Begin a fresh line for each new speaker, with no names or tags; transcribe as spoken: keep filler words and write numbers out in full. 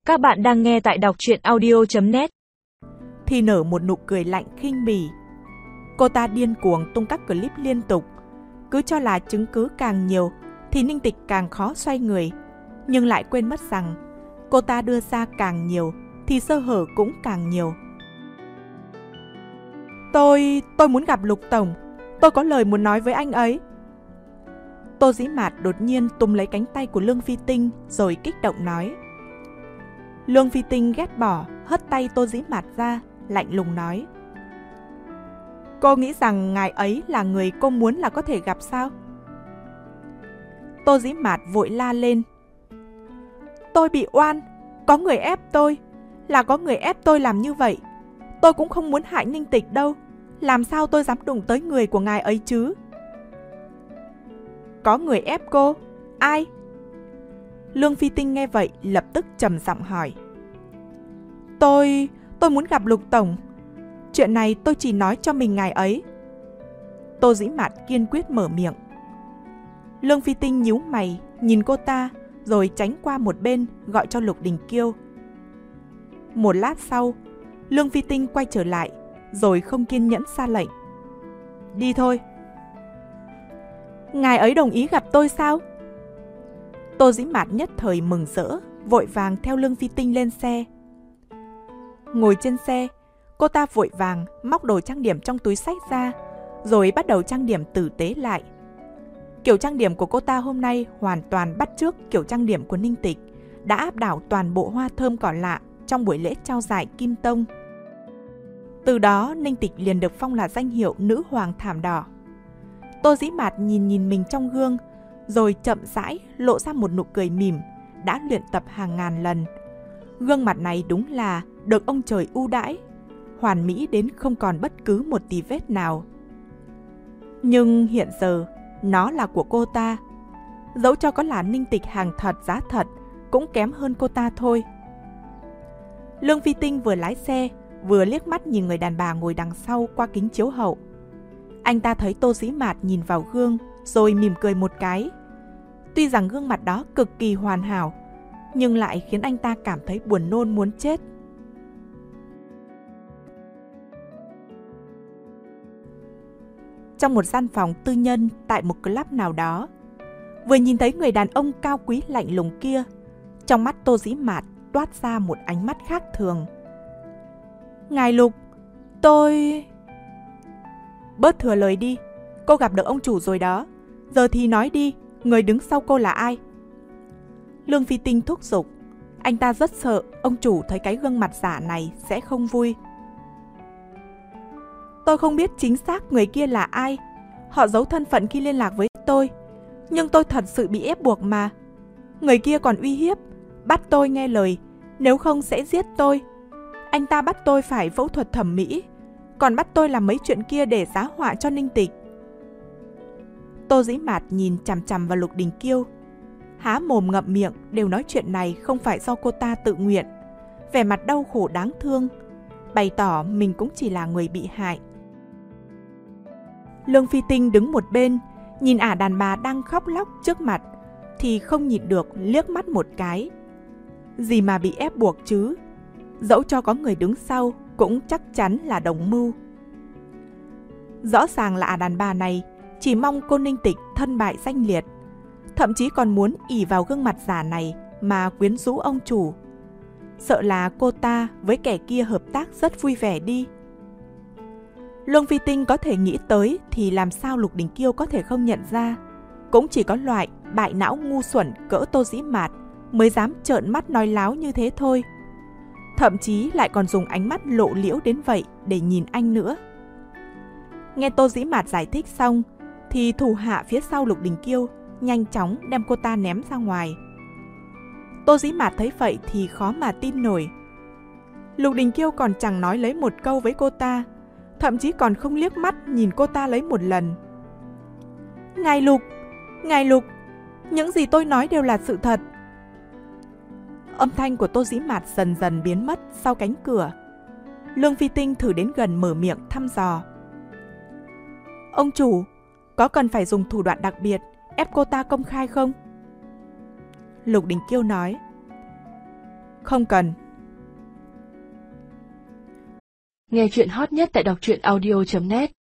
Các bạn đang nghe tại đọc truyện audio chấm net.
Thì nở một nụ cười lạnh khinh bỉ. Cô ta điên cuồng tung các clip liên tục. Cứ cho là chứng cứ càng nhiều thì Ninh Tịch càng khó xoay người, nhưng lại quên mất rằng cô ta đưa ra càng nhiều thì sơ hở cũng càng nhiều. Tôi, tôi muốn gặp Lục Tổng. Tôi có lời muốn nói với anh ấy. Tô Dĩ Mạt đột nhiên túm lấy cánh tay của Lương Phi Tinh rồi kích động nói. Lương Phi Tinh ghét bỏ, hất tay Tô Dĩ Mạt ra, lạnh lùng nói. Cô nghĩ rằng ngài ấy là người cô muốn là có thể gặp sao? Tô Dĩ Mạt vội la lên. Tôi bị oan, có người ép tôi, là có người ép tôi làm như vậy. Tôi cũng không muốn hại Ninh Tịch đâu, làm sao tôi dám đụng tới người của ngài ấy chứ? Có người ép cô? Ai? Lương Phi Tinh nghe vậy lập tức trầm giọng hỏi. Tôi... tôi muốn gặp Lục Tổng. Chuyện này tôi chỉ nói cho mình ngài ấy. Tô Dĩ Mạt kiên quyết mở miệng. Lương Phi Tinh nhíu mày, nhìn cô ta, rồi tránh qua một bên gọi cho Lục Đình Kiêu. Một lát sau, Lương Phi Tinh quay trở lại, rồi không kiên nhẫn ra lệnh. Đi thôi. Ngài ấy đồng ý gặp tôi sao? Tô Dĩ Mạt nhất thời mừng rỡ, vội vàng theo Lương Phi Tinh lên xe. Ngồi trên xe, cô ta vội vàng móc đồ trang điểm trong túi xách ra, rồi bắt đầu trang điểm tử tế lại. Kiểu trang điểm của cô ta hôm nay hoàn toàn bắt chước kiểu trang điểm của Ninh Tịch, đã áp đảo toàn bộ hoa thơm cỏ lạ trong buổi lễ trao giải Kim Tông. Từ đó Ninh Tịch liền được phong là danh hiệu nữ hoàng thảm đỏ. Tô Dĩ Mạt nhìn nhìn mình trong gương, rồi chậm rãi lộ ra một nụ cười mỉm đã luyện tập hàng ngàn lần. Gương mặt này đúng là được ông trời ưu đãi, hoàn mỹ đến không còn bất cứ một tì vết nào. Nhưng hiện giờ nó là của cô ta, dẫu cho có là Ninh Tịch hàng thật giá thật cũng kém hơn cô ta thôi. Lương Phi Tinh vừa lái xe vừa liếc mắt nhìn người đàn bà ngồi đằng sau qua kính chiếu hậu. Anh ta thấy Tô Dĩ Mạt nhìn vào gương rồi mỉm cười một cái. Tuy rằng gương mặt đó cực kỳ hoàn hảo, nhưng lại khiến anh ta cảm thấy buồn nôn muốn chết. Trong một gian phòng tư nhân tại một club nào đó, vừa nhìn thấy người đàn ông cao quý lạnh lùng kia, trong mắt Tô Dĩ Mạt toát ra một ánh mắt khác thường. Ngài Lục, tôi... Bớt thừa lời đi, cô gặp được ông chủ rồi đó. Giờ thì nói đi, người đứng sau cô là ai? Lương Phi Tinh thúc giục. Anh ta rất sợ ông chủ thấy cái gương mặt giả này sẽ không vui. Tôi không biết chính xác người kia là ai. Họ giấu thân phận khi liên lạc với tôi, nhưng tôi thật sự bị ép buộc mà. Người kia còn uy hiếp, bắt tôi nghe lời, nếu không sẽ giết tôi. Anh ta bắt tôi phải phẫu thuật thẩm mỹ, còn bắt tôi làm mấy chuyện kia để giá họa cho Ninh Tịch. Tô Dĩ Mạt nhìn chằm chằm vào Lục Đình Kiêu, há mồm ngậm miệng đều nói chuyện này không phải do cô ta tự nguyện, vẻ mặt đau khổ đáng thương, bày tỏ mình cũng chỉ là người bị hại. Lương Phi Tinh đứng một bên, nhìn ả đàn bà đang khóc lóc trước mặt, thì không nhịn được liếc mắt một cái. Gì mà bị ép buộc chứ, dẫu cho có người đứng sau cũng chắc chắn là đồng mưu. Rõ ràng là ả đàn bà này chỉ mong cô Ninh Tịch thân bại danh liệt, thậm chí còn muốn ỷ vào gương mặt giả này mà quyến rũ ông chủ. Sợ là cô ta với kẻ kia hợp tác rất vui vẻ đi. Lương Phi Tinh có thể nghĩ tới thì làm sao Lục Đình Kiêu có thể không nhận ra. Cũng chỉ có loại bại não ngu xuẩn cỡ Tô Dĩ Mạt mới dám trợn mắt nói láo như thế thôi. Thậm chí lại còn dùng ánh mắt lộ liễu đến vậy để nhìn anh nữa. Nghe Tô Dĩ Mạt giải thích xong, thì thủ hạ phía sau Lục Đình Kiêu nhanh chóng đem cô ta ném ra ngoài. Tô Dĩ Mạt thấy vậy thì khó mà tin nổi. Lục Đình Kiêu còn chẳng nói lấy một câu với cô ta, thậm chí còn không liếc mắt nhìn cô ta lấy một lần. Ngài Lục, Ngài Lục, những gì tôi nói đều là sự thật. Âm thanh của Tô Dĩ Mạt dần dần biến mất sau cánh cửa. Lương Phi Tinh thử đến gần mở miệng thăm dò. Ông chủ, có cần phải dùng thủ đoạn đặc biệt ép cô ta công khai không? Lục Đình Kiêu nói. Không cần.
Nghe chuyện hot nhất tại đọc truyện audio chấm net.